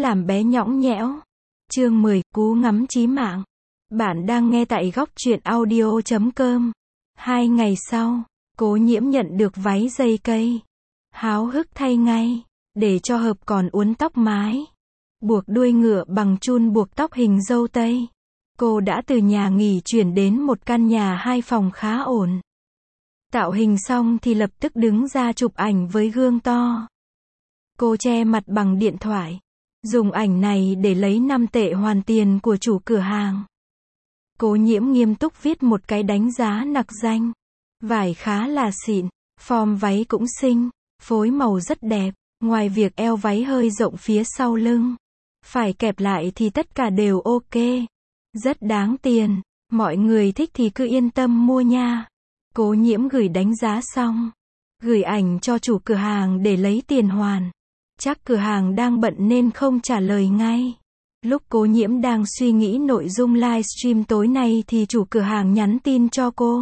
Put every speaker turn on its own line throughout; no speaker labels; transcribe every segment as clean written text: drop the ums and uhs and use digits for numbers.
làm bé nhõng nhẽo. Chương 10, cú ngắm chí mạng. Bạn đang nghe tại góc truyện audio.com. 2 ngày sau, Cố Nhiễm nhận được váy dây cây. Háo hức thay ngay, để cho hợp còn uốn tóc mái. Buộc đuôi ngựa bằng chun buộc tóc hình dâu tây. Cô đã từ nhà nghỉ chuyển đến một căn nhà 2 phòng khá ổn. Tạo hình xong thì lập tức đứng ra chụp ảnh với gương to. Cô che mặt bằng điện thoại. Dùng ảnh này để lấy 5 tệ hoàn tiền của chủ cửa hàng. Cố Nhiễm nghiêm túc viết một cái đánh giá nặc danh. Vải khá là xịn, form váy cũng xinh, phối màu rất đẹp, ngoài việc eo váy hơi rộng phía sau lưng. Phải kẹp lại thì tất cả đều ok. Rất đáng tiền, mọi người thích thì cứ yên tâm mua nha. Cố Nhiễm gửi đánh giá xong, gửi ảnh cho chủ cửa hàng để lấy tiền hoàn. Chắc cửa hàng đang bận nên không trả lời ngay. Lúc Cố Nhiễm đang suy nghĩ nội dung livestream tối nay thì chủ cửa hàng nhắn tin cho cô.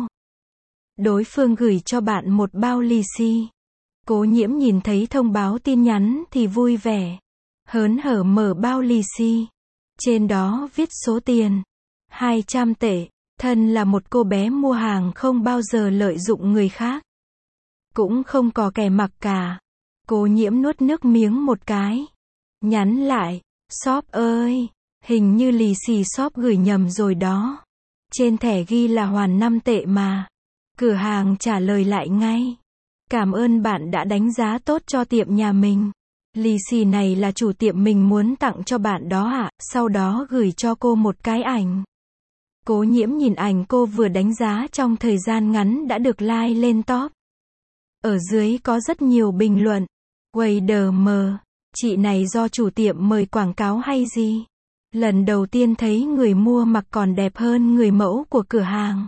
Đối phương gửi cho bạn một bao lì xì. Cố Nhiễm nhìn thấy thông báo tin nhắn thì vui vẻ. Hớn hở mở bao lì xì. Trên đó viết số tiền 200 tệ. Thân là một cô bé mua hàng không bao giờ lợi dụng người khác. Cũng không có kẻ mặc cả. Cố Nhiễm nuốt nước miếng một cái. Nhắn lại, shop ơi, hình như lì xì shop gửi nhầm rồi đó. Trên thẻ ghi là hoàn 5 tệ mà. Cửa hàng trả lời lại ngay. Cảm ơn bạn đã đánh giá tốt cho tiệm nhà mình. Lì xì này là chủ tiệm mình muốn tặng cho bạn đó ạ. Sau đó gửi cho cô một cái ảnh. Cố Nhiễm nhìn ảnh cô vừa đánh giá trong thời gian ngắn đã được like lên top. Ở dưới có rất nhiều bình luận. Quầy đờ mờ, chị này do chủ tiệm mời quảng cáo hay gì? Lần đầu tiên thấy người mua mặc còn đẹp hơn người mẫu của cửa hàng.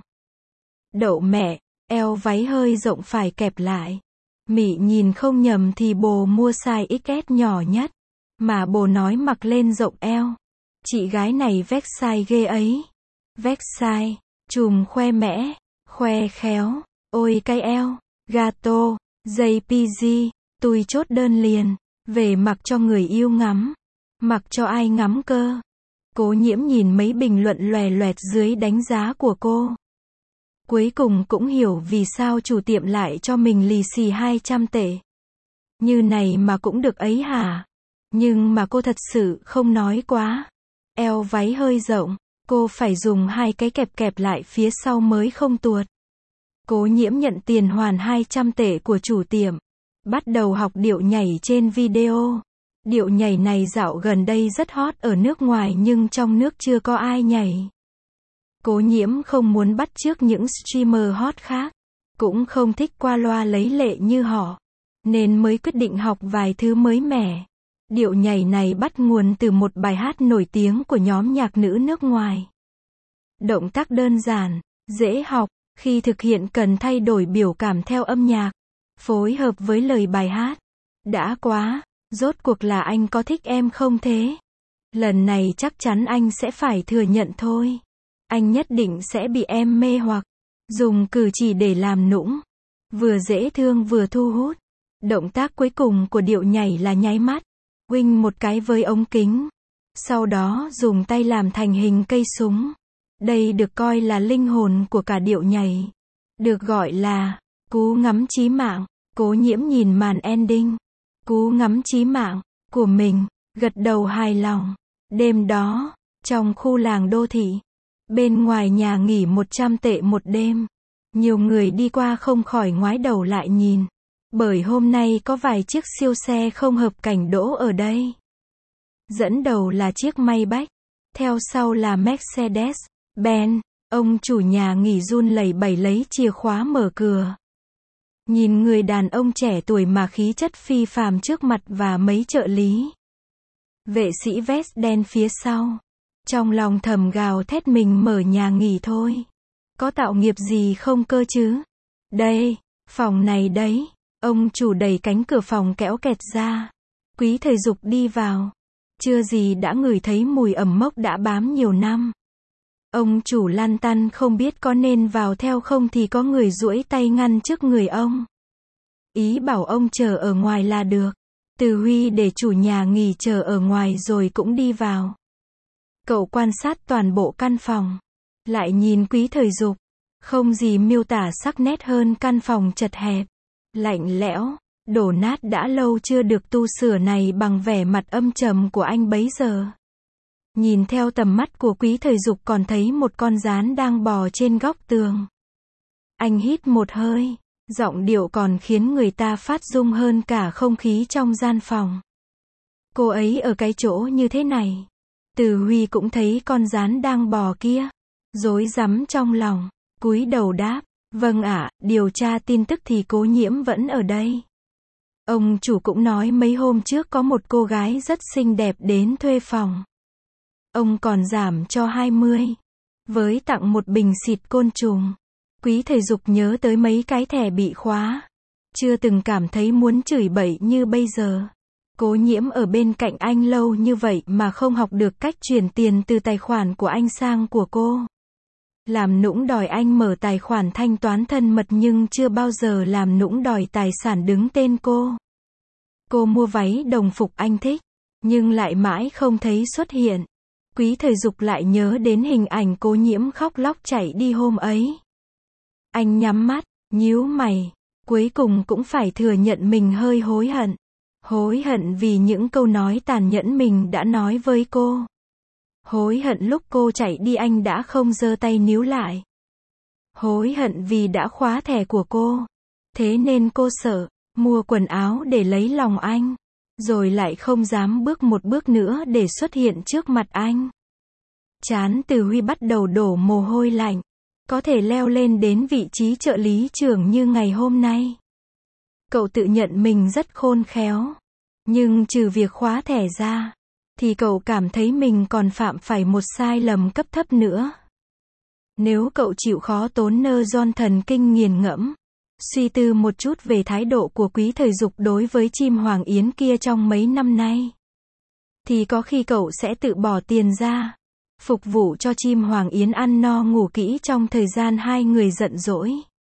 Đậu mẹ, eo váy hơi rộng phải kẹp lại. Mị nhìn không nhầm thì bồ mua size XS nhỏ nhất. Mà bồ nói mặc lên rộng eo. Chị gái này vét size ghê ấy. Vét size, chùm khoe mẽ, khoe khéo, ôi cái eo, gato, JPG, tôi chốt đơn liền, về mặc cho người yêu ngắm, mặc cho ai ngắm cơ. Cố Nhiễm nhìn mấy bình luận loè loẹt dưới đánh giá của cô. Cuối cùng cũng hiểu vì sao chủ tiệm lại cho mình lì xì 200 tệ. Như này mà cũng được ấy hả? Nhưng mà cô thật sự không nói quá. Eo váy hơi rộng, cô phải dùng 2 cái kẹp lại phía sau mới không tuột. Cố Nhiễm nhận tiền hoàn 200 tệ của chủ tiệm. Bắt đầu học điệu nhảy trên video. Điệu nhảy này dạo gần đây rất hot ở nước ngoài nhưng trong nước chưa có ai nhảy. Cố Nhiễm không muốn bắt chước những streamer hot khác. Cũng không thích qua loa lấy lệ như họ. Nên mới quyết định học vài thứ mới mẻ. Điệu nhảy này bắt nguồn từ một bài hát nổi tiếng của nhóm nhạc nữ nước ngoài. Động tác đơn giản, dễ học, khi thực hiện cần thay đổi biểu cảm theo âm nhạc, phối hợp với lời bài hát. Đã quá, rốt cuộc là anh có thích em không thế? Lần này chắc chắn anh sẽ phải thừa nhận thôi. Anh nhất định sẽ bị em mê hoặc. Dùng cử chỉ để làm nũng. Vừa dễ thương vừa thu hút. Động tác cuối cùng của điệu nhảy là nháy mắt. Huỳnh một cái với ống kính. Sau đó dùng tay làm thành hình cây súng. Đây được coi là linh hồn của cả điệu nhảy. Được gọi là cú ngắm chí mạng. Cố Nhiễm nhìn màn ending. Cú ngắm chí mạng của mình, gật đầu hài lòng. Đêm đó, trong khu làng đô thị, bên ngoài nhà nghỉ 100 tệ một đêm. Nhiều người đi qua không khỏi ngoái đầu lại nhìn. Bởi hôm nay có vài chiếc siêu xe không hợp cảnh đỗ ở đây. Dẫn đầu là chiếc Maybach. Theo sau là Mercedes Benz. Ông chủ nhà nghỉ run lẩy bẩy lấy chìa khóa mở cửa. Nhìn người đàn ông trẻ tuổi mà khí chất phi phàm trước mặt và mấy trợ lý. Vệ sĩ vest đen phía sau. Trong lòng thầm gào thét mình mở nhà nghỉ thôi. Có tạo nghiệp gì không cơ chứ? Đây, phòng này đấy. Ông chủ đẩy cánh cửa phòng kéo kẹt ra. Quý Thời Dục đi vào. Chưa gì đã ngửi thấy mùi ẩm mốc đã bám nhiều năm. Ông chủ lăn tăn không biết có nên vào theo không thì có người duỗi tay ngăn trước người ông. Ý bảo ông chờ ở ngoài là được. Từ Huy để chủ nhà nghỉ chờ ở ngoài rồi cũng đi vào. Cậu quan sát toàn bộ căn phòng. Lại nhìn Quý Thời Dục. Không gì miêu tả sắc nét hơn căn phòng chật hẹp, lạnh lẽo, đổ nát đã lâu chưa được tu sửa này bằng vẻ mặt âm trầm của anh bấy giờ. Nhìn theo tầm mắt của Quý Thời Dục còn thấy một con gián đang bò trên góc tường. Anh hít một hơi, giọng điệu còn khiến người ta phát rung hơn cả không khí trong gian phòng. Cô ấy ở cái chỗ như thế này. Từ Huy cũng thấy con gián đang bò kia. Rối rắm trong lòng, cúi đầu đáp, vâng ạ, điều tra tin tức thì Cố Nhiễm vẫn ở đây. Ông chủ cũng nói mấy hôm trước có một cô gái rất xinh đẹp đến thuê phòng. Ông còn giảm cho 20. Với tặng một bình xịt côn trùng. Quý Thời Dục nhớ tới mấy cái thẻ bị khóa. Chưa từng cảm thấy muốn chửi bậy như bây giờ. Cố Nhiễm ở bên cạnh anh lâu như vậy mà không học được cách chuyển tiền từ tài khoản của anh sang của cô. Làm nũng đòi anh mở tài khoản thanh toán thân mật nhưng chưa bao giờ làm nũng đòi tài sản đứng tên cô. Cô mua váy đồng phục anh thích, nhưng lại mãi không thấy xuất hiện. Quý Thời Dục lại nhớ đến hình ảnh Cố Nhiễm khóc lóc chạy đi hôm ấy. Anh nhắm mắt, nhíu mày, cuối cùng cũng phải thừa nhận mình hơi hối hận. Hối hận vì những câu nói tàn nhẫn mình đã nói với cô. Hối hận lúc cô chạy đi anh đã không giơ tay níu lại. Hối hận vì đã khóa thẻ của cô. Thế nên cô sợ, mua quần áo để lấy lòng anh. Rồi lại không dám bước một bước nữa để xuất hiện trước mặt anh. Trán Từ Huy bắt đầu đổ mồ hôi lạnh. Có thể leo lên đến vị trí trợ lý trưởng như ngày hôm nay. Cậu tự nhận mình rất khôn khéo. Nhưng trừ việc khóa thẻ ra, thì cậu cảm thấy mình còn phạm phải một sai lầm cấp thấp nữa. Nếu cậu chịu khó tốn nơ giòn thần kinh nghiền ngẫm, suy tư một chút về thái độ của Quý Thời Dục đối với chim Hoàng Yến kia trong mấy năm nay, thì có khi cậu sẽ tự bỏ tiền ra, phục vụ cho chim Hoàng Yến ăn no ngủ kỹ trong thời gian hai người giận dỗi.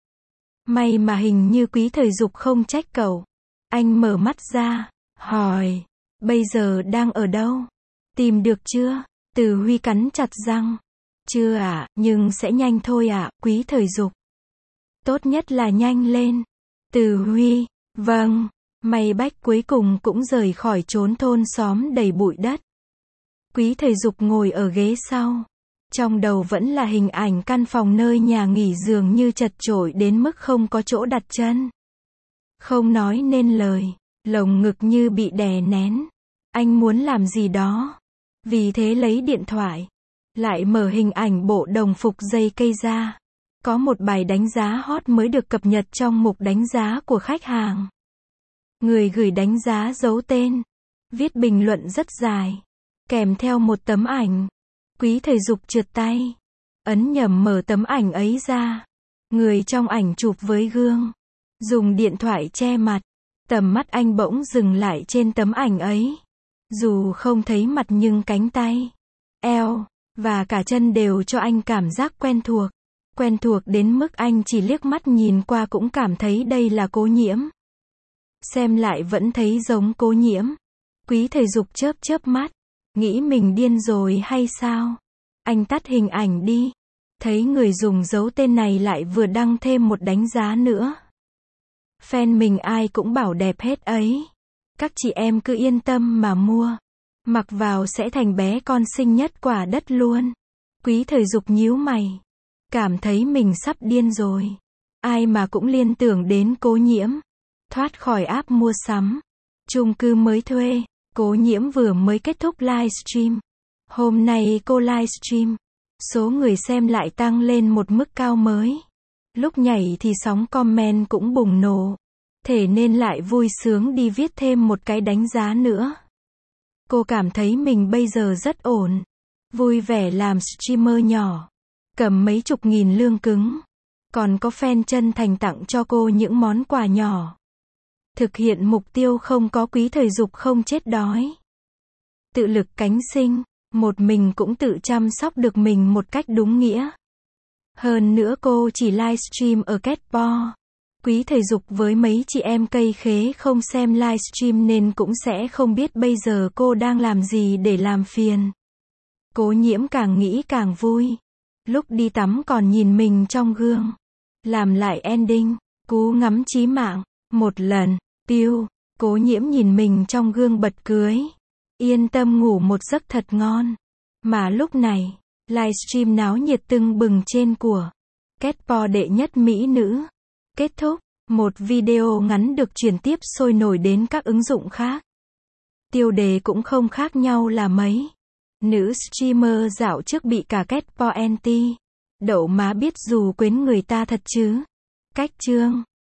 May mà hình như Quý Thời Dục không trách cậu. Anh mở mắt ra, hỏi, bây giờ đang ở đâu? Tìm được chưa? Từ Huy cắn chặt răng. Chưa ạ, nhưng sẽ nhanh thôi ạ, Quý Thời Dục. Tốt nhất là nhanh lên. Từ Huy, vâng. May Bách cuối cùng cũng rời khỏi chốn thôn xóm đầy bụi đất. Quý Thời Dục ngồi ở ghế sau. Trong đầu vẫn là hình ảnh căn phòng nơi nhà nghỉ dường như chật chội đến mức không có chỗ đặt chân. Không nói nên lời, lồng ngực như bị đè nén. Anh muốn làm gì đó. Vì thế lấy điện thoại. Lại mở hình ảnh bộ đồng phục dây cây ra. Có một bài đánh giá hot mới được cập nhật trong mục đánh giá của khách hàng. Người gửi đánh giá giấu tên. Viết bình luận rất dài. Kèm theo một tấm ảnh. Quý Thời Dục trượt tay. Ấn nhầm mở tấm ảnh ấy ra. Người trong ảnh chụp với gương. Dùng điện thoại che mặt. Tầm mắt anh bỗng dừng lại trên tấm ảnh ấy. Dù không thấy mặt nhưng cánh tay, eo, và cả chân đều cho anh cảm giác quen thuộc. Quen thuộc đến mức anh chỉ liếc mắt nhìn qua cũng cảm thấy đây là Cố Nhiễm. Xem lại vẫn thấy giống Cố Nhiễm. Quý Thời Dục chớp chớp mắt. Nghĩ mình điên rồi hay sao? Anh tắt hình ảnh đi. Thấy người dùng giấu tên này lại vừa đăng thêm một đánh giá nữa. Fan mình ai cũng bảo đẹp hết ấy. Các chị em cứ yên tâm mà mua. Mặc vào sẽ thành bé con xinh nhất quả đất luôn. Quý Thời Dục nhíu mày. Cảm thấy mình sắp điên rồi. Ai mà cũng liên tưởng đến Cố Nhiễm. Thoát khỏi app mua sắm. Chung cư mới thuê. Cố Nhiễm vừa mới kết thúc livestream. Hôm nay cô livestream. Số người xem lại tăng lên một mức cao mới. Lúc nhảy thì sóng comment cũng bùng nổ. Thế nên lại vui sướng đi viết thêm một cái đánh giá nữa. Cô cảm thấy mình bây giờ rất ổn. Vui vẻ làm streamer nhỏ. Cầm mấy chục nghìn lương cứng. Còn có fan chân thành tặng cho cô những món quà nhỏ. Thực hiện mục tiêu không có Quý Thời Dục không chết đói. Tự lực cánh sinh. Một mình cũng tự chăm sóc được mình một cách đúng nghĩa. Hơn nữa cô chỉ livestream ở Ketpo. Quý thể dục với mấy chị em cây khế không xem livestream nên cũng sẽ không biết bây giờ cô đang làm gì để làm phiền. Cố Nhiễm càng nghĩ càng vui. Lúc đi tắm còn nhìn mình trong gương. Làm lại ending. Cú ngắm chí mạng. Một lần. Piu. Cố Nhiễm nhìn mình trong gương bật cười. Yên tâm ngủ một giấc thật ngon. Mà lúc này, livestream náo nhiệt tưng bừng trên của Ketpo đệ nhất mỹ nữ. Kết thúc. Một video ngắn được chuyển tiếp sôi nổi đến các ứng dụng khác. Tiêu đề cũng không khác nhau là mấy. Nữ streamer dạo trước bị cả Ketpo anti. Đậu má biết dù quến người ta thật chứ. Cách chương.